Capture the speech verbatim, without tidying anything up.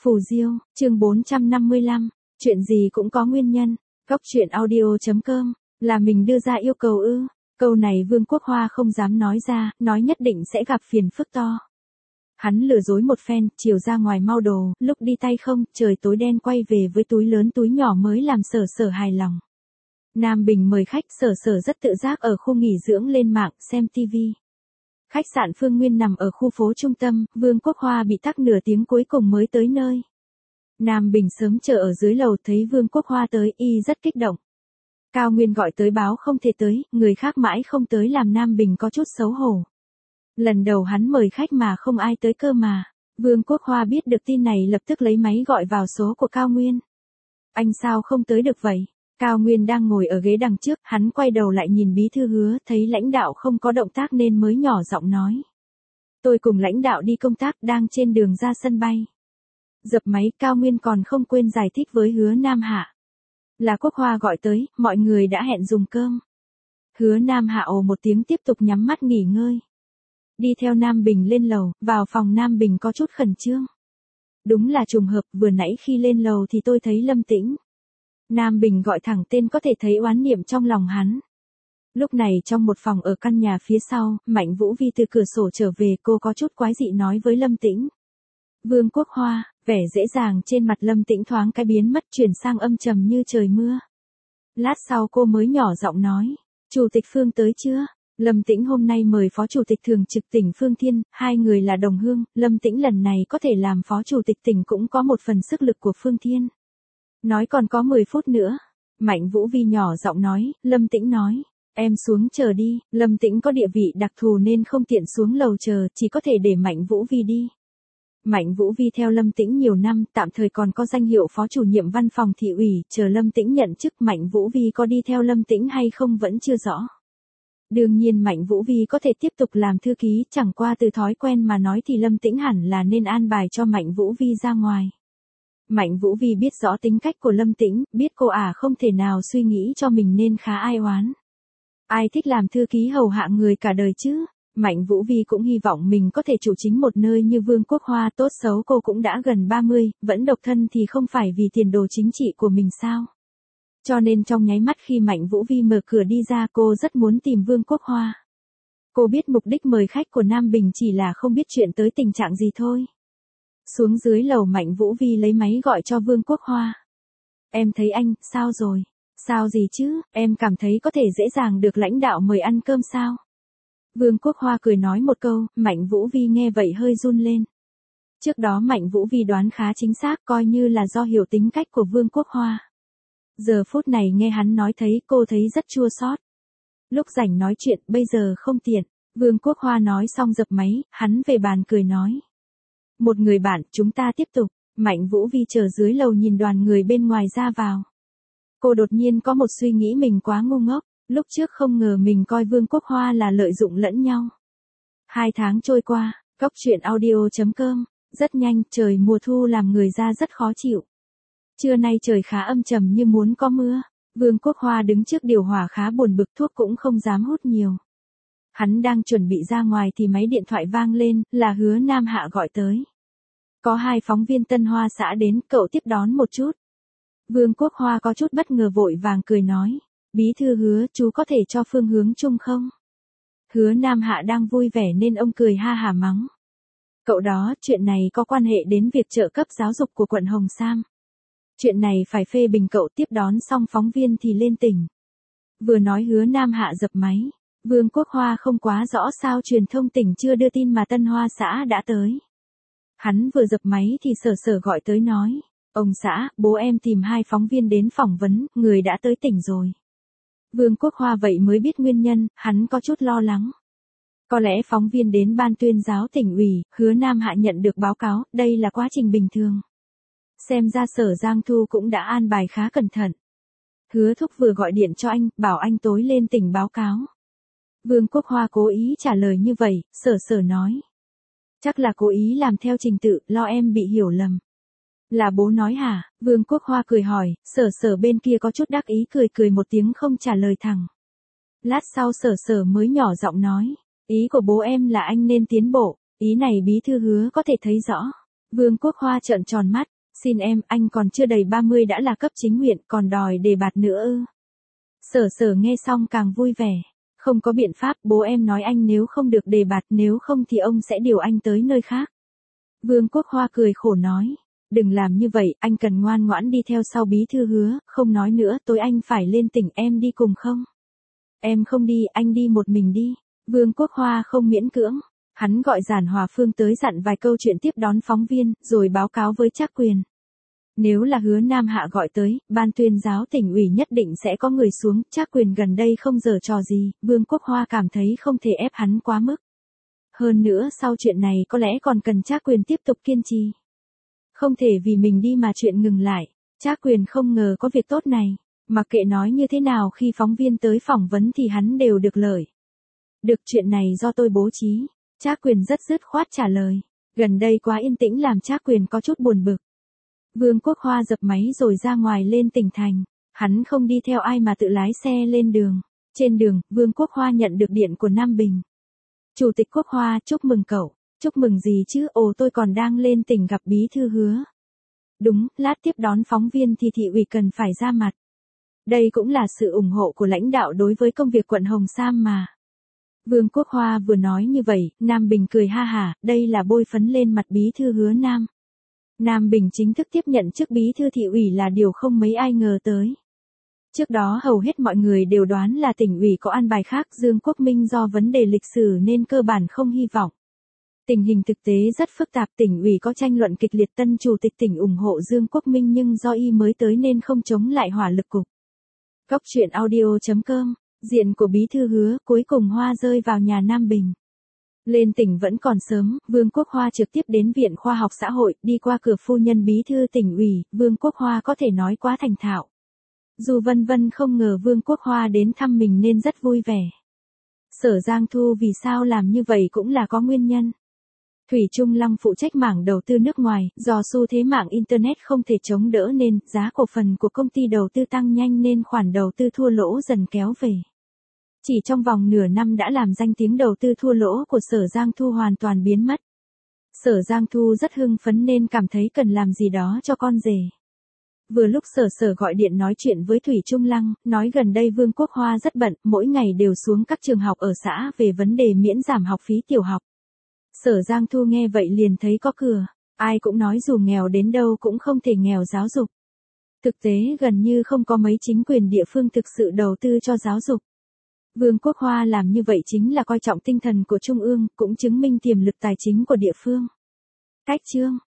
Phù Diêu, chương bốn trăm năm mươi lăm, chuyện gì cũng có nguyên nhân, góc truyện audio.com, là mình đưa ra yêu cầu ư, câu này Vương Quốc Hoa không dám nói ra, nói nhất định sẽ gặp phiền phức to. Hắn lừa dối một phen, chiều ra ngoài mau đồ, lúc đi tay không, trời tối đen quay về với túi lớn túi nhỏ mới làm Sở Sở hài lòng. Nam Bình mời khách, Sở Sở rất tự giác ở khu nghỉ dưỡng lên mạng, xem tivi. Khách sạn Phương Nguyên nằm ở khu phố trung tâm, Vương Quốc Hoa bị tắc nửa tiếng cuối cùng mới tới nơi. Nam Bình sớm chờ ở dưới lầu thấy Vương Quốc Hoa tới, y rất kích động. Cao Nguyên gọi tới báo không thể tới, người khác mãi không tới làm Nam Bình có chút xấu hổ. Lần đầu hắn mời khách mà không ai tới cơ mà. Vương Quốc Hoa biết được tin này lập tức lấy máy gọi vào số của Cao Nguyên. Anh sao không tới được vậy? Cao Nguyên đang ngồi ở ghế đằng trước, hắn quay đầu lại nhìn bí thư Hứa, thấy lãnh đạo không có động tác nên mới nhỏ giọng nói. Tôi cùng lãnh đạo đi công tác, đang trên đường ra sân bay. Dập máy, Cao Nguyên còn không quên giải thích với Hứa Nam Hạ. Là Quốc Hoa gọi tới, mọi người đã hẹn dùng cơm. Hứa Nam Hạ ồ một tiếng tiếp tục nhắm mắt nghỉ ngơi. Đi theo Nam Bình lên lầu, vào phòng Nam Bình có chút khẩn trương. Đúng là trùng hợp, vừa nãy khi lên lầu thì tôi thấy Lâm Tĩnh. Nam Bình gọi thẳng tên có thể thấy oán niệm trong lòng hắn. Lúc này trong một phòng ở căn nhà phía sau, Mạnh Vũ Vi từ cửa sổ trở về, cô có chút quái dị nói với Lâm Tĩnh. Vương Quốc Hoa, vẻ dễ dàng trên mặt Lâm Tĩnh thoáng cái biến mất, chuyển sang âm trầm như trời mưa. Lát sau cô mới nhỏ giọng nói, Chủ tịch Phương tới chưa? Lâm Tĩnh hôm nay mời Phó Chủ tịch Thường trực tỉnh Phương Thiên, hai người là đồng hương, Lâm Tĩnh lần này có thể làm Phó Chủ tịch tỉnh cũng có một phần sức lực của Phương Thiên. Nói còn có mười phút nữa. Mạnh Vũ Vi nhỏ giọng nói, Lâm Tĩnh nói, em xuống chờ đi, Lâm Tĩnh có địa vị đặc thù nên không tiện xuống lầu chờ, chỉ có thể để Mạnh Vũ Vi đi. Mạnh Vũ Vi theo Lâm Tĩnh nhiều năm, tạm thời còn có danh hiệu phó chủ nhiệm văn phòng thị ủy, chờ Lâm Tĩnh nhận chức Mạnh Vũ Vi có đi theo Lâm Tĩnh hay không vẫn chưa rõ. Đương nhiên Mạnh Vũ Vi có thể tiếp tục làm thư ký, chẳng qua từ thói quen mà nói thì Lâm Tĩnh hẳn là nên an bài cho Mạnh Vũ Vi ra ngoài. Mạnh Vũ Vi biết rõ tính cách của Lâm Tĩnh, biết cô ả à không thể nào suy nghĩ cho mình nên khá ai oán. Ai thích làm thư ký hầu hạ người cả đời chứ? Mạnh Vũ Vi cũng hy vọng mình có thể chủ chính một nơi như Vương Quốc Hoa, tốt xấu cô cũng đã gần ba mươi, vẫn độc thân thì không phải vì tiền đồ chính trị của mình sao? Cho nên trong nháy mắt khi Mạnh Vũ Vi mở cửa đi ra, cô rất muốn tìm Vương Quốc Hoa. Cô biết mục đích mời khách của Nam Bình chỉ là không biết chuyện tới tình trạng gì thôi. Xuống dưới lầu Mạnh Vũ Vi lấy máy gọi cho Vương Quốc Hoa. Em thấy anh, sao rồi? Sao gì chứ, em cảm thấy có thể dễ dàng được lãnh đạo mời ăn cơm sao? Vương Quốc Hoa cười nói một câu, Mạnh Vũ Vi nghe vậy hơi run lên. Trước đó Mạnh Vũ Vi đoán khá chính xác, coi như là do hiểu tính cách của Vương Quốc Hoa. Giờ phút này nghe hắn nói thấy, cô thấy rất chua xót. Lúc rảnh nói chuyện, bây giờ không tiện. Vương Quốc Hoa nói xong dập máy, hắn về bàn cười nói. Một người bạn, chúng ta tiếp tục. Mạnh Vũ Vi chờ dưới lầu nhìn đoàn người bên ngoài ra vào. Cô đột nhiên có một suy nghĩ mình quá ngu ngốc, lúc trước không ngờ mình coi Vương Quốc Hoa là lợi dụng lẫn nhau. Hai tháng trôi qua, góc truyện audio.com, rất nhanh, trời mùa thu làm người ra rất khó chịu. Trưa nay trời khá âm trầm như muốn có mưa, Vương Quốc Hoa đứng trước điều hòa khá buồn bực, thuốc cũng không dám hút nhiều. Hắn đang chuẩn bị ra ngoài thì máy điện thoại vang lên, là Hứa Nam Hạ gọi tới. Có hai phóng viên Tân Hoa xã đến, cậu tiếp đón một chút. Vương Quốc Hoa có chút bất ngờ vội vàng cười nói, bí thư Hứa, chú có thể cho phương hướng chung không? Hứa Nam Hạ đang vui vẻ nên ông cười ha hả mắng. Cậu đó, chuyện này có quan hệ đến việc trợ cấp giáo dục của quận Hồng Sam. Chuyện này phải phê bình, cậu tiếp đón xong phóng viên thì lên tỉnh. Vừa nói Hứa Nam Hạ dập máy. Vương Quốc Hoa không quá rõ sao truyền thông tỉnh chưa đưa tin mà Tân Hoa xã đã tới. Hắn vừa dập máy thì Sở Sở gọi tới nói, ông xã, bố em tìm hai phóng viên đến phỏng vấn, người đã tới tỉnh rồi. Vương Quốc Hoa vậy mới biết nguyên nhân, hắn có chút lo lắng. Có lẽ phóng viên đến ban tuyên giáo tỉnh ủy, Hứa Nam Hạ nhận được báo cáo, đây là quá trình bình thường. Xem ra Sở Giang Thu cũng đã an bài khá cẩn thận. Hứa Thúc vừa gọi điện cho anh, bảo anh tối lên tỉnh báo cáo. Vương Quốc Hoa cố ý trả lời như vậy, Sở Sở nói. Chắc là cố ý làm theo trình tự, lo em bị hiểu lầm. Là bố nói hả? Vương Quốc Hoa cười hỏi, Sở Sở bên kia có chút đắc ý cười cười một tiếng không trả lời thẳng. Lát sau Sở Sở mới nhỏ giọng nói, ý của bố em là anh nên tiến bộ, ý này bí thư Hứa có thể thấy rõ. Vương Quốc Hoa trợn tròn mắt, Xin em, anh còn chưa đầy ba mươi đã là cấp chính huyện, còn đòi đề bạt nữa ư? Sở Sở nghe xong càng vui vẻ. Không có biện pháp, bố em nói anh nếu không được đề bạt, nếu không thì ông sẽ điều anh tới nơi khác. Vương Quốc Hoa cười khổ nói. Đừng làm như vậy, anh cần ngoan ngoãn đi theo sau bí thư Hứa, không nói nữa, tối anh phải lên tỉnh, em đi cùng không? Em không đi, anh đi một mình đi. Vương Quốc Hoa không miễn cưỡng. Hắn gọi Giản Hòa Phương tới dặn vài câu chuyện tiếp đón phóng viên, rồi báo cáo với Trác Quyền. Nếu là Hứa Nam Hạ gọi tới, ban tuyên giáo tỉnh ủy nhất định sẽ có người xuống, Trác Quyền gần đây không giở trò gì, Vương Quốc Hoa cảm thấy không thể ép hắn quá mức. Hơn nữa sau chuyện này có lẽ còn cần Trác Quyền tiếp tục kiên trì. Không thể vì mình đi mà chuyện ngừng lại. Trác Quyền không ngờ có việc tốt này. Mặc kệ nói như thế nào khi phóng viên tới phỏng vấn thì hắn đều được lợi. Được, chuyện này do tôi bố trí. Trác Quyền rất dứt khoát trả lời. Gần đây quá yên tĩnh làm Trác Quyền có chút buồn bực. Vương Quốc Hoa dập máy rồi ra ngoài lên tỉnh thành. Hắn không đi theo ai mà tự lái xe lên đường. Trên đường, Vương Quốc Hoa nhận được điện của Nam Bình. Chủ tịch Quốc Hoa, chúc mừng cậu. Chúc mừng gì chứ, ồ tôi còn đang lên tỉnh gặp bí thư Hứa. Đúng, lát tiếp đón phóng viên thì thị ủy cần phải ra mặt. Đây cũng là sự ủng hộ của lãnh đạo đối với công việc quận Hồng Sam mà. Vương Quốc Hoa vừa nói như vậy, Nam Bình cười ha hả, đây là bôi phấn lên mặt bí thư Hứa Nam. Nam Bình chính thức tiếp nhận chức bí thư thị ủy là điều không mấy ai ngờ tới. Trước đó hầu hết mọi người đều đoán là tỉnh ủy có an bài khác, Dương Quốc Minh do vấn đề lịch sử nên cơ bản không hy vọng. Tình hình thực tế rất phức tạp, tỉnh ủy có tranh luận kịch liệt, tân chủ tịch tỉnh ủng hộ Dương Quốc Minh nhưng do y mới tới nên không chống lại hỏa lực cục. Góc truyện audio chấm com, diện của bí thư Hứa, cuối cùng Hoa rơi vào nhà Nam Bình. Lên tỉnh vẫn còn sớm, Vương Quốc Hoa trực tiếp đến Viện Khoa học Xã hội, đi qua cửa phu nhân bí thư tỉnh ủy, Vương Quốc Hoa có thể nói quá thành thạo. Dù vân vân không ngờ Vương Quốc Hoa đến thăm mình nên rất vui vẻ. Sở Giang Thu vì sao làm như vậy cũng là có nguyên nhân. Thủy Trung Long phụ trách mảng đầu tư nước ngoài, do xu thế mạng Internet không thể chống đỡ nên giá cổ phần của công ty đầu tư tăng nhanh nên khoản đầu tư thua lỗ dần kéo về. Chỉ trong vòng nửa năm đã làm danh tiếng đầu tư thua lỗ của Sở Giang Thu hoàn toàn biến mất. Sở Giang Thu rất hưng phấn nên cảm thấy cần làm gì đó cho con rể. Vừa lúc Sở Sở gọi điện nói chuyện với Thủy Trung Lăng, nói gần đây Vương Quốc Hoa rất bận, mỗi ngày đều xuống các trường học ở xã về vấn đề miễn giảm học phí tiểu học. Sở Giang Thu nghe vậy liền thấy có cửa, ai cũng nói dù nghèo đến đâu cũng không thể nghèo giáo dục. Thực tế gần như không có mấy chính quyền địa phương thực sự đầu tư cho giáo dục. Vương Quốc Hoa làm như vậy chính là coi trọng tinh thần của Trung ương, cũng chứng minh tiềm lực tài chính của địa phương. Cách chương